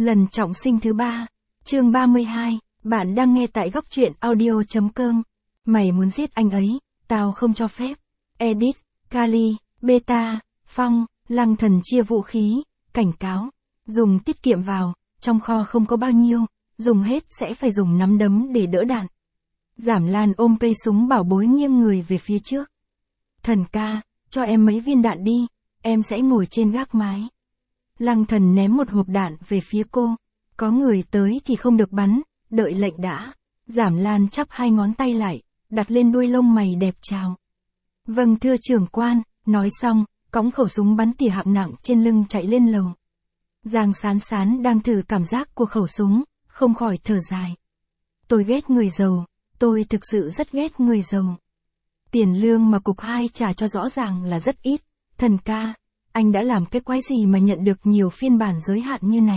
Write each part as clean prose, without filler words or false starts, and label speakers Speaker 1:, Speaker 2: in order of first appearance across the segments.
Speaker 1: Lần trọng sinh thứ 3, chương 32, bạn đang nghe tại góc truyện audio.com. Mày muốn giết anh ấy, tao không cho phép. Edit, Kali, Beta, Phong, Lăng Thần chia vũ khí, cảnh cáo. Dùng tiết kiệm vào, trong kho không có bao nhiêu, dùng hết sẽ phải dùng nắm đấm để đỡ đạn. Giảm Lan ôm cây súng bảo bối nghiêng người về phía trước. Thần ca, cho em mấy viên đạn đi, em sẽ ngồi trên gác mái. Lăng Thần ném một hộp đạn về phía cô. Có người tới thì không được bắn, đợi lệnh đã. Giảm Lan chắp hai ngón tay lại, đặt lên đuôi lông mày đẹp chào. Vâng thưa trưởng quan, nói xong, cõng khẩu súng bắn tỉa hạng nặng trên lưng chạy lên lầu. Giang Sán Sán đang thử cảm giác của khẩu súng, không khỏi thở dài. Tôi ghét người giàu, tôi thực sự rất ghét người giàu. Tiền lương mà cục 2 trả cho rõ ràng là rất ít. Thần ca, anh đã làm cái quái gì mà nhận được nhiều phiên bản giới hạn như này?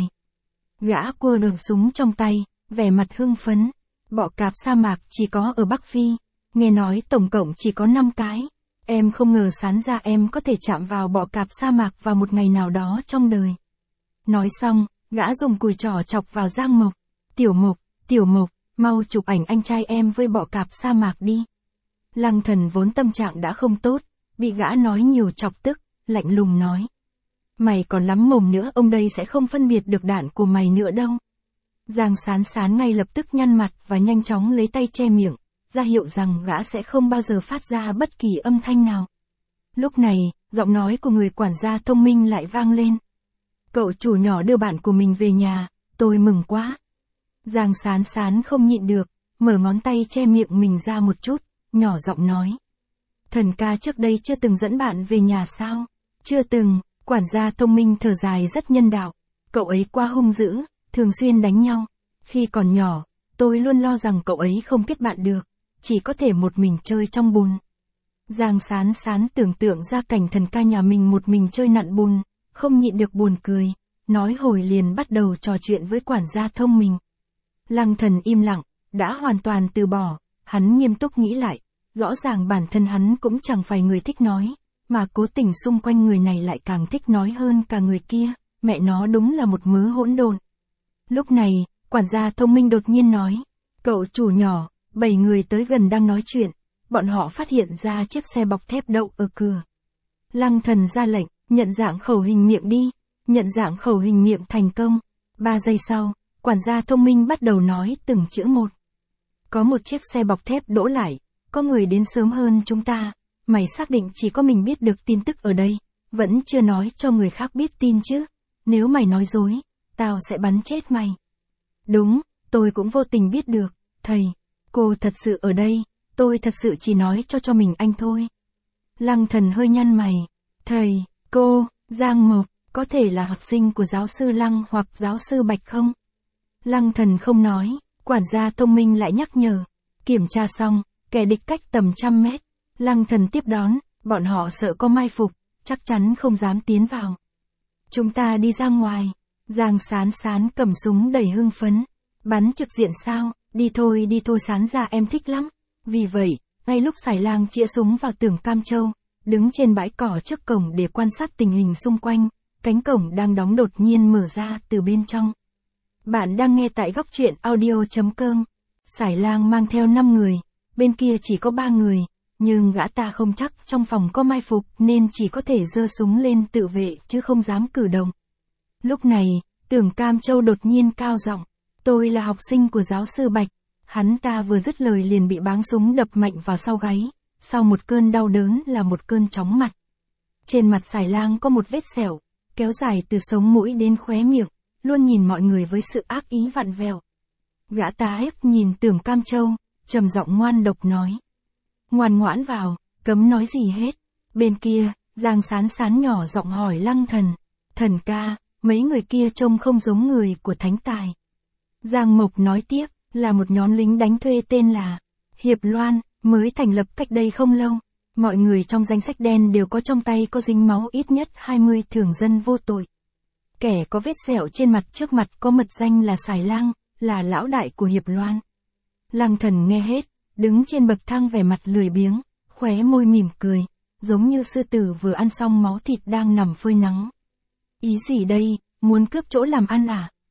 Speaker 1: Gã quơ đường súng trong tay, vẻ mặt hưng phấn. Bọ cạp sa mạc chỉ có ở Bắc Phi, nghe nói tổng cộng chỉ có 5 cái. Em không ngờ Sán ra em có thể chạm vào bọ cạp sa mạc vào một ngày nào đó trong đời. Nói xong, gã dùng cùi trỏ chọc vào Giang Mộc. Tiểu Mộc, mau chụp ảnh anh trai em với bọ cạp sa mạc đi. Lăng Thần vốn tâm trạng đã không tốt, bị gã nói nhiều chọc tức, lạnh lùng nói. Mày còn lắm mồm nữa, ông đây sẽ không phân biệt được đạn của mày nữa đâu. Giang Sán Sán ngay lập tức nhăn mặt và nhanh chóng lấy tay che miệng, ra hiệu rằng gã sẽ không bao giờ phát ra bất kỳ âm thanh nào. Lúc này, giọng nói của người quản gia thông minh lại vang lên. Cậu chủ nhỏ đưa bạn của mình về nhà, tôi mừng quá. Giang Sán Sán không nhịn được, mở ngón tay che miệng mình ra một chút, nhỏ giọng nói. Thần ca trước đây chưa từng dẫn bạn về nhà sao? Chưa từng, quản gia thông minh thở dài rất nhân đạo. Cậu ấy quá hung dữ, thường xuyên đánh nhau. Khi còn nhỏ, tôi luôn lo rằng cậu ấy không kết bạn được, chỉ có thể một mình chơi trong bùn. Giang Sán Sán tưởng tượng ra cảnh thần ca nhà mình một mình chơi nặn bùn, không nhịn được buồn cười, nói hồi liền bắt đầu trò chuyện với quản gia thông minh. Lăng Thần im lặng, đã hoàn toàn từ bỏ, hắn nghiêm túc nghĩ lại, rõ ràng bản thân hắn cũng chẳng phải người thích nói, mà cố tình xung quanh người này lại càng thích nói hơn cả người kia, mẹ nó đúng là một mớ hỗn độn. Lúc này, quản gia thông minh đột nhiên nói, cậu chủ nhỏ, 7 người tới gần đang nói chuyện, bọn họ phát hiện ra chiếc xe bọc thép đậu ở cửa. Lăng Thần ra lệnh, nhận dạng khẩu hình miệng đi, nhận dạng khẩu hình miệng thành công. 3 giây sau, quản gia thông minh bắt đầu nói từng chữ một. Có một chiếc xe bọc thép đỗ lại, có người đến sớm hơn chúng ta, mày xác định chỉ có mình biết được tin tức ở đây, vẫn chưa nói cho người khác biết tin chứ, nếu mày nói dối, tao sẽ bắn chết mày. Đúng, tôi cũng vô tình biết được, thầy, cô thật sự ở đây, tôi thật sự chỉ nói cho mình anh thôi. Lăng Thần hơi nhăn mày, thầy, cô, Giang Mộc, có thể là học sinh của giáo sư Lăng hoặc giáo sư Bạch không? Lăng Thần không nói, quản gia thông minh lại nhắc nhở, kiểm tra xong, kẻ địch cách tầm 100 mét. Lăng Thần tiếp đón, bọn họ sợ có mai phục, chắc chắn không dám tiến vào. Chúng ta đi ra ngoài. Giang Sán Sán cầm súng đầy hưng phấn. Bắn trực diện sao, đi thôi Sán ra em thích lắm. Vì vậy, ngay lúc Sải Lang chĩa súng vào tường Cam Châu, đứng trên bãi cỏ trước cổng để quan sát tình hình xung quanh, cánh cổng đang đóng đột nhiên mở ra từ bên trong. Bạn đang nghe tại góc truyện audio.com. Sải Lang mang theo 5 người, bên kia chỉ có 3 người, nhưng gã ta không chắc trong phòng có mai phục nên chỉ có thể giơ súng lên tự vệ chứ không dám cử động. Lúc này, Tưởng Cam Châu đột nhiên cao giọng, tôi là học sinh của giáo sư Bạch. Hắn ta vừa dứt lời liền bị báng súng đập mạnh vào sau gáy, sau một cơn đau đớn là một cơn chóng mặt. Trên mặt Sải Lang có một vết sẹo, kéo dài từ sống mũi đến khóe miệng, luôn nhìn mọi người với sự ác ý vặn vẹo. Gã ta hét nhìn Tưởng Cam Châu, trầm giọng ngoan độc nói. Ngoan ngoãn vào, cấm nói gì hết. Bên kia, Giang Sán Sán nhỏ giọng hỏi Lăng Thần. Thần ca, mấy người kia trông không giống người của Thánh Tài. Giang Mộc nói tiếp, là một nhóm lính đánh thuê tên là Hiệp Loan, mới thành lập cách đây không lâu. Mọi người trong danh sách đen đều có trong tay có dính máu ít nhất 20 thường dân vô tội. Kẻ có vết sẹo trên mặt trước mặt có mật danh là Sải Lang, là lão đại của Hiệp Loan. Lăng Thần nghe hết, đứng trên bậc thang vẻ mặt lười biếng, khóe môi mỉm cười, giống như sư tử vừa ăn xong máu thịt đang nằm phơi nắng. Ý gì đây, muốn cướp chỗ làm ăn à?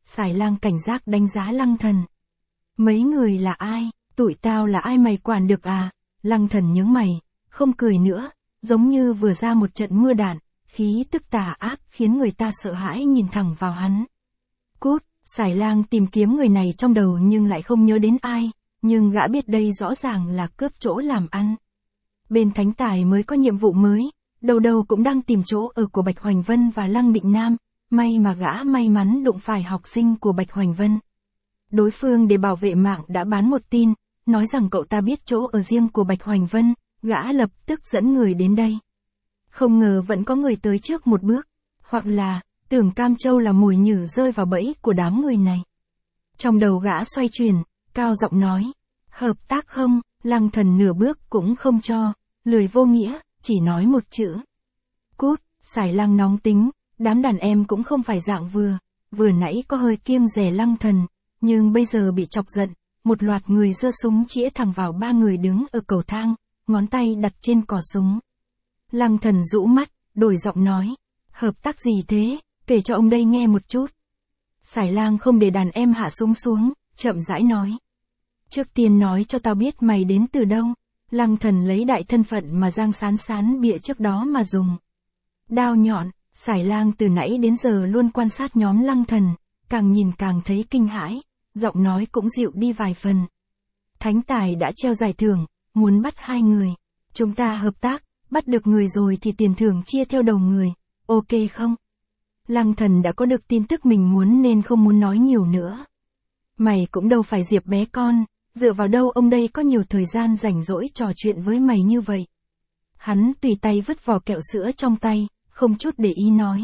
Speaker 1: Sải Lang cảnh giác đánh giá Lăng Thần. Mấy người là ai? Tụi tao là ai mày quản được à? Lăng Thần nhướng mày, không cười nữa, giống như vừa ra một trận mưa đạn, khí tức tà ác khiến người ta sợ hãi nhìn thẳng vào hắn. Cút, Sải Lang tìm kiếm người này trong đầu nhưng lại không nhớ đến ai, nhưng gã biết đây rõ ràng là cướp chỗ làm ăn. Bên Thánh Tài mới có nhiệm vụ mới, đầu đầu cũng đang tìm chỗ ở của Bạch Hoành Vân và Lăng Định Nam, may mà gã may mắn đụng phải học sinh của Bạch Hoành Vân. Đối phương để bảo vệ mạng đã bán một tin, nói rằng cậu ta biết chỗ ở riêng của Bạch Hoành Vân, gã lập tức dẫn người đến đây. Không ngờ vẫn có người tới trước một bước, hoặc là, tưởng Cam Châu là mồi nhử rơi vào bẫy của đám người này. Trong đầu gã xoay chuyển, cao giọng nói, hợp tác không? Lăng Thần nửa bước cũng không cho, lười vô nghĩa, chỉ nói một chữ. Cút, Sải Lang nóng tính, đám đàn em cũng không phải dạng vừa nãy có hơi kiêng dè Lăng Thần, nhưng bây giờ bị chọc giận, một loạt người giơ súng chĩa thẳng vào ba người đứng ở cầu thang, ngón tay đặt trên cò súng. Lăng Thần rũ mắt, đổi giọng nói, hợp tác gì thế, kể cho ông đây nghe một chút. Sải Lang không để đàn em hạ súng xuống, chậm rãi nói. Trước tiên nói cho tao biết mày đến từ đâu. Lăng Thần lấy đại thân phận mà Giang Sán Sán bịa trước đó mà dùng. Đao nhọn, Sải Lang từ nãy đến giờ luôn quan sát nhóm Lăng Thần, càng nhìn càng thấy kinh hãi, giọng nói cũng dịu đi vài phần. Thánh Tài đã treo giải thưởng, muốn bắt 2 người. Chúng ta hợp tác, bắt được người rồi thì tiền thưởng chia theo đầu người, ok không? Lăng Thần đã có được tin tức mình muốn nên không muốn nói nhiều nữa. Mày cũng đâu phải Diệp bé con, dựa vào đâu ông đây có nhiều thời gian rảnh rỗi trò chuyện với mày như vậy. Hắn tùy tay vứt vỏ kẹo sữa trong tay, không chút để ý nói.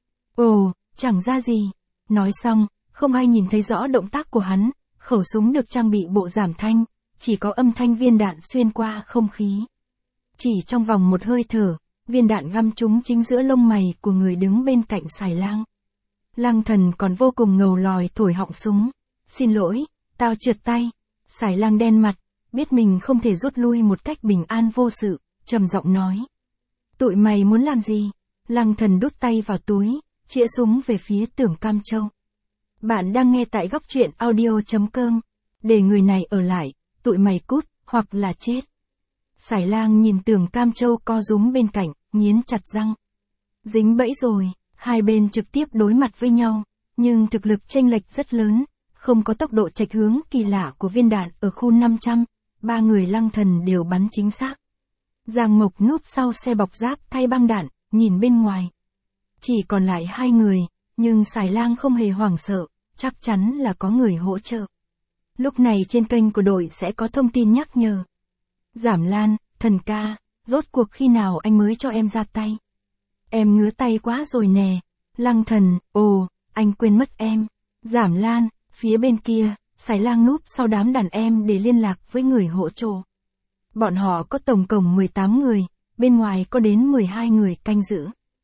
Speaker 1: Ồ, chẳng ra gì. Nói xong, không ai nhìn thấy rõ động tác của hắn, khẩu súng được trang bị bộ giảm thanh, chỉ có âm thanh viên đạn xuyên qua không khí. Chỉ trong vòng một hơi thở, viên đạn găm trúng chính giữa lông mày của người đứng bên cạnh Sải Lang. Lăng Thần còn vô cùng ngầu lòi thổi họng súng. Xin lỗi, tao trượt tay. Sải Lang đen mặt, biết mình không thể rút lui một cách bình an vô sự, trầm giọng nói. Tụi mày muốn làm gì? Lăng Thần đút tay vào túi, chĩa súng về phía Tưởng Cam Châu. Bạn đang nghe tại góc truyện audio.com. Để người này ở lại, tụi mày cút, hoặc là chết. Sải Lang nhìn Tưởng Cam Châu co rúm bên cạnh, nghiến chặt răng. Dính bẫy rồi, hai bên trực tiếp đối mặt với nhau, nhưng thực lực chênh lệch rất lớn, không có tốc độ chệch hướng kỳ lạ của viên đạn ở khu 500, ba người Lăng Thần đều bắn chính xác. Giang Mộc núp sau xe bọc giáp thay băng đạn, nhìn bên ngoài. Chỉ còn lại 2 người, nhưng Sải Lang không hề hoảng sợ, chắc chắn là có người hỗ trợ. Lúc này trên kênh của đội sẽ có thông tin nhắc nhở. Giảm Lan, thần ca, rốt cuộc khi nào anh mới cho em ra tay? Em ngứa tay quá rồi nè. Lăng Thần, ồ, anh quên mất em. Giảm Lan, phía bên kia, Sải Lang núp sau đám đàn em để liên lạc với người hỗ trợ. Bọn họ có tổng cộng 18 người, bên ngoài có đến 12 người canh giữ.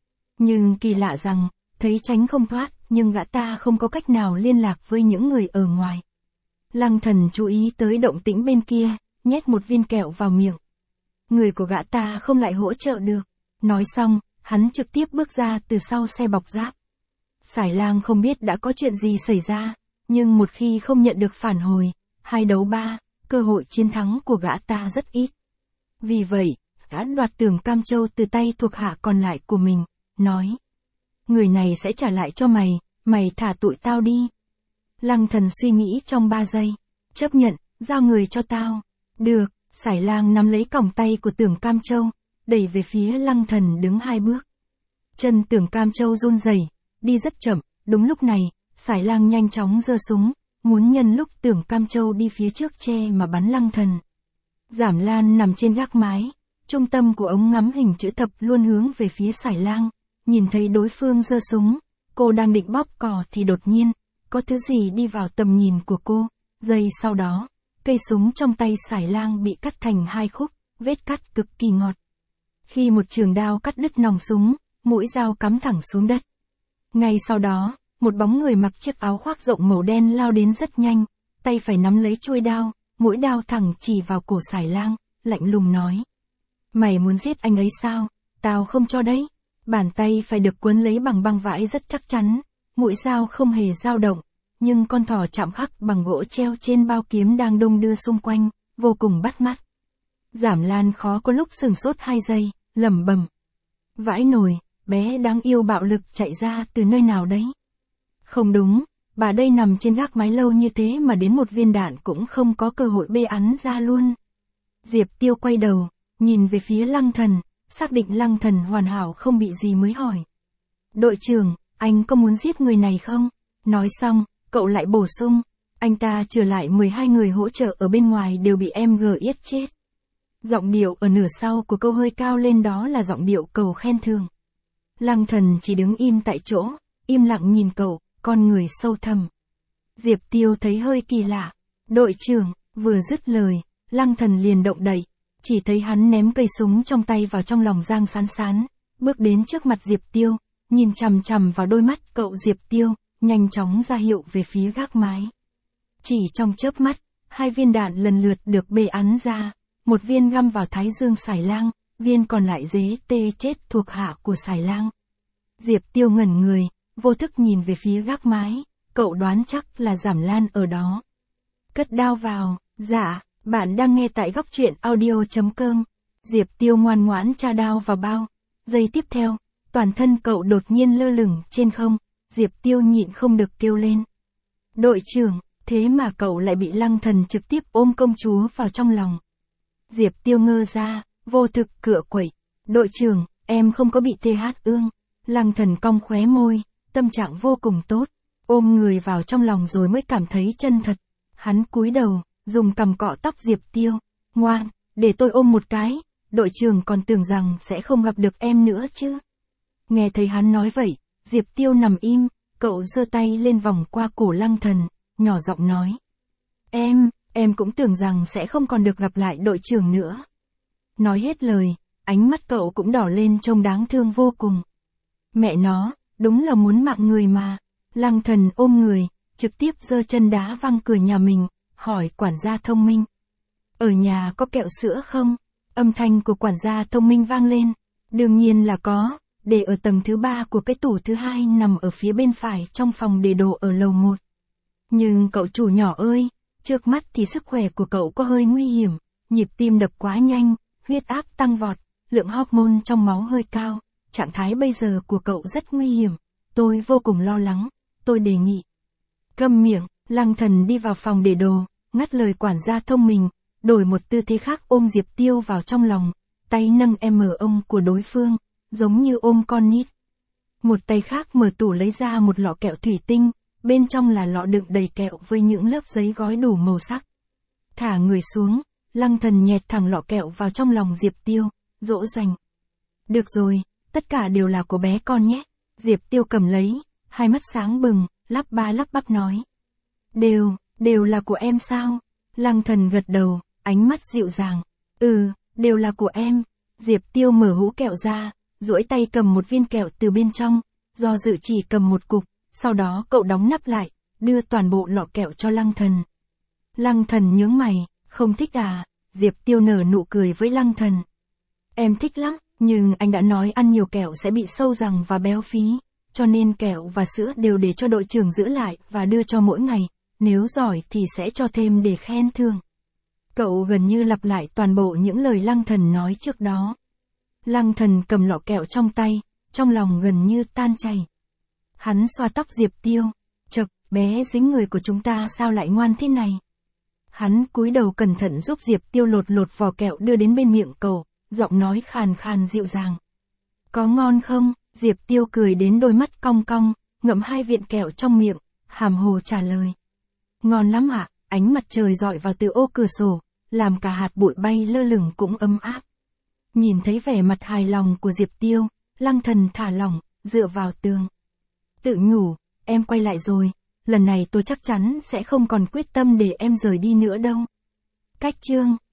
Speaker 1: Nhưng kỳ lạ rằng, thấy tránh không thoát, nhưng gã ta không có cách nào liên lạc với những người ở ngoài. Lăng Thần chú ý tới động tĩnh bên kia, nhét một viên kẹo vào miệng. Người của gã ta không lại hỗ trợ được. Nói xong, hắn trực tiếp bước ra từ sau xe bọc giáp. Sải Lang không biết đã có chuyện gì xảy ra, nhưng một khi không nhận được phản hồi, 2 đấu 3, cơ hội chiến thắng của gã ta rất ít. Vì vậy, gã đoạt Tưởng Cam Châu từ tay thuộc hạ còn lại của mình, nói. Người này sẽ trả lại cho mày, mày thả tụi tao đi. Lăng Thần suy nghĩ trong 3 giây, chấp nhận, giao người cho tao. Được, Sải Lang nắm lấy còng tay của Tưởng Cam Châu, đẩy về phía Lăng Thần đứng 2 bước. Chân Tưởng Cam Châu run rẩy, đi rất chậm, đúng lúc này, Sải Lang nhanh chóng giơ súng, muốn nhân lúc Tưởng Cam Châu đi phía trước che mà bắn Lăng Thần. Giảm Lan nằm trên gác mái, trung tâm của ống ngắm hình chữ thập luôn hướng về phía Sải Lang, nhìn thấy đối phương giơ súng, cô đang định bóp cò thì đột nhiên, có thứ gì đi vào tầm nhìn của cô, giây sau đó, cây súng trong tay Sải Lang bị cắt thành 2 khúc, vết cắt cực kỳ ngọt. Khi một trường đao cắt đứt nòng súng, mũi dao cắm thẳng xuống đất. Ngay sau đó, một bóng người mặc chiếc áo khoác rộng màu đen lao đến rất nhanh, tay phải nắm lấy chuôi đao, mũi đao thẳng chỉ vào cổ Sải Lang, lạnh lùng nói. Mày muốn giết anh ấy sao? Tao không cho đấy. Bàn tay phải được quấn lấy bằng băng vải rất chắc chắn, mũi dao không hề dao động, nhưng con thỏ chạm khắc bằng gỗ treo trên bao kiếm đang đung đưa xung quanh, vô cùng bắt mắt. Giảm Lan khó có lúc sửng sốt 2 giây, lẩm bẩm. Vãi nồi, bé đáng yêu bạo lực chạy ra từ nơi nào đấy? Không đúng, bà đây nằm trên gác mái lâu như thế mà đến một viên đạn cũng không có cơ hội bê ắn ra luôn. Diệp Tiêu quay đầu, nhìn về phía Lăng Thần, xác định Lăng Thần hoàn hảo không bị gì mới hỏi. Đội trưởng, anh có muốn giết người này không? Nói xong, cậu lại bổ sung, anh ta trừ lại 12 người hỗ trợ ở bên ngoài đều bị em giết chết. Giọng điệu ở nửa sau của câu hơi cao lên, đó là giọng điệu cầu khen thưởng. Lăng Thần chỉ đứng im tại chỗ, im lặng nhìn cậu, con người sâu thẳm. Diệp Tiêu thấy hơi kỳ lạ. Đội trưởng, vừa dứt lời, Lăng Thần liền động đậy, chỉ thấy hắn ném cây súng trong tay vào trong lòng Giang Sán Sán, bước đến trước mặt Diệp Tiêu, nhìn chằm chằm vào đôi mắt cậu. Diệp Tiêu nhanh chóng ra hiệu về phía gác mái. Chỉ trong chớp mắt, 2 viên đạn lần lượt được bê ắn ra, một viên găm vào thái dương Sải Lang, viên còn lại dế tê chết thuộc hạ của Sải Lang. Diệp Tiêu ngẩn người, vô thức nhìn về phía gác mái, cậu đoán chắc là Giảm Lan ở đó. Cất đao vào. Dạ, bạn đang nghe tại góc truyện audio.com. Diệp Tiêu ngoan ngoãn tra đao vào bao. Giây tiếp theo, toàn thân cậu đột nhiên lơ lửng trên không, Diệp Tiêu nhịn không được kêu lên. Đội trưởng, thế mà cậu lại bị Lăng Thần trực tiếp ôm công chúa vào trong lòng. Diệp Tiêu ngơ ra, vô thực cựa quậy. Đội trưởng, em không có bị TH ương. Lăng Thần cong khóe môi, tâm trạng vô cùng tốt, ôm người vào trong lòng rồi mới cảm thấy chân thật. Hắn cúi đầu, dùng cằm cọ tóc Diệp Tiêu. Ngoan, để tôi ôm một cái, đội trưởng còn tưởng rằng sẽ không gặp được em nữa chứ. Nghe thấy hắn nói vậy, Diệp Tiêu nằm im, cậu giơ tay lên vòng qua cổ Lăng Thần, nhỏ giọng nói. Em cũng tưởng rằng sẽ không còn được gặp lại đội trưởng nữa. Nói hết lời, ánh mắt cậu cũng đỏ lên trông đáng thương vô cùng. Mẹ nó, đúng là muốn mạng người mà. Lăng Thần ôm người, trực tiếp giơ chân đá văng cửa nhà mình, hỏi quản gia thông minh. Ở nhà có kẹo sữa không? Âm thanh của quản gia thông minh vang lên. Đương nhiên là có, để ở tầng thứ 3 của cái tủ thứ 2 nằm ở phía bên phải trong phòng để đồ ở lầu 1. Nhưng cậu chủ nhỏ ơi, trước mắt thì sức khỏe của cậu có hơi nguy hiểm, nhịp tim đập quá nhanh, huyết áp tăng vọt, lượng hormone trong máu hơi cao, trạng thái bây giờ của cậu rất nguy hiểm, tôi vô cùng lo lắng, tôi đề nghị. Câm miệng, Lăng Thần đi vào phòng để đồ, ngắt lời quản gia thông minh, đổi một tư thế khác ôm Diệp Tiêu vào trong lòng, tay nâng ông của đối phương, giống như ôm con nít. Một tay khác mở tủ lấy ra một lọ kẹo thủy tinh, bên trong là lọ đựng đầy kẹo với những lớp giấy gói đủ màu sắc. Thả người xuống, Lăng Thần nhét thẳng lọ kẹo vào trong lòng Diệp Tiêu, dỗ dành. Được rồi, tất cả đều là của bé con nhé. Diệp Tiêu cầm lấy, hai mắt sáng bừng, lắp ba lắp bắp nói. Đều là của em sao? Lăng Thần gật đầu, ánh mắt dịu dàng. Đều là của em. Diệp Tiêu mở hũ kẹo ra, duỗi tay cầm một viên kẹo từ bên trong, do dự chỉ cầm một cục, sau đó cậu đóng nắp lại, đưa toàn bộ lọ kẹo cho Lăng Thần. Lăng Thần nhướng mày, không thích à? Diệp Tiêu nở nụ cười với Lăng Thần. Em thích lắm, nhưng anh đã nói ăn nhiều kẹo sẽ bị sâu răng và béo phí, cho nên kẹo và sữa đều để cho đội trưởng giữ lại và đưa cho mỗi ngày, nếu giỏi thì sẽ cho thêm để khen thưởng. Cậu gần như lặp lại toàn bộ những lời Lăng Thần nói trước đó. Lăng Thần cầm lọ kẹo trong tay, trong lòng gần như tan chảy. Hắn xoa tóc Diệp Tiêu, chậc, bé dính người của chúng ta sao lại ngoan thế này. Hắn cúi đầu cẩn thận giúp Diệp Tiêu lột vỏ kẹo đưa đến bên miệng cậu, giọng nói khàn khàn dịu dàng. Có ngon không? Diệp Tiêu cười đến đôi mắt cong cong, ngậm hai viên kẹo trong miệng, hàm hồ trả lời. Ngon lắm ạ, ánh mặt trời rọi vào từ ô cửa sổ, làm cả hạt bụi bay lơ lửng cũng ấm áp. Nhìn thấy vẻ mặt hài lòng của Diệp Tiêu, Lăng Thần thả lỏng, dựa vào tường. Tự nhủ, em quay lại rồi, lần này tôi chắc chắn sẽ không còn quyết tâm để em rời đi nữa đâu. Cách chương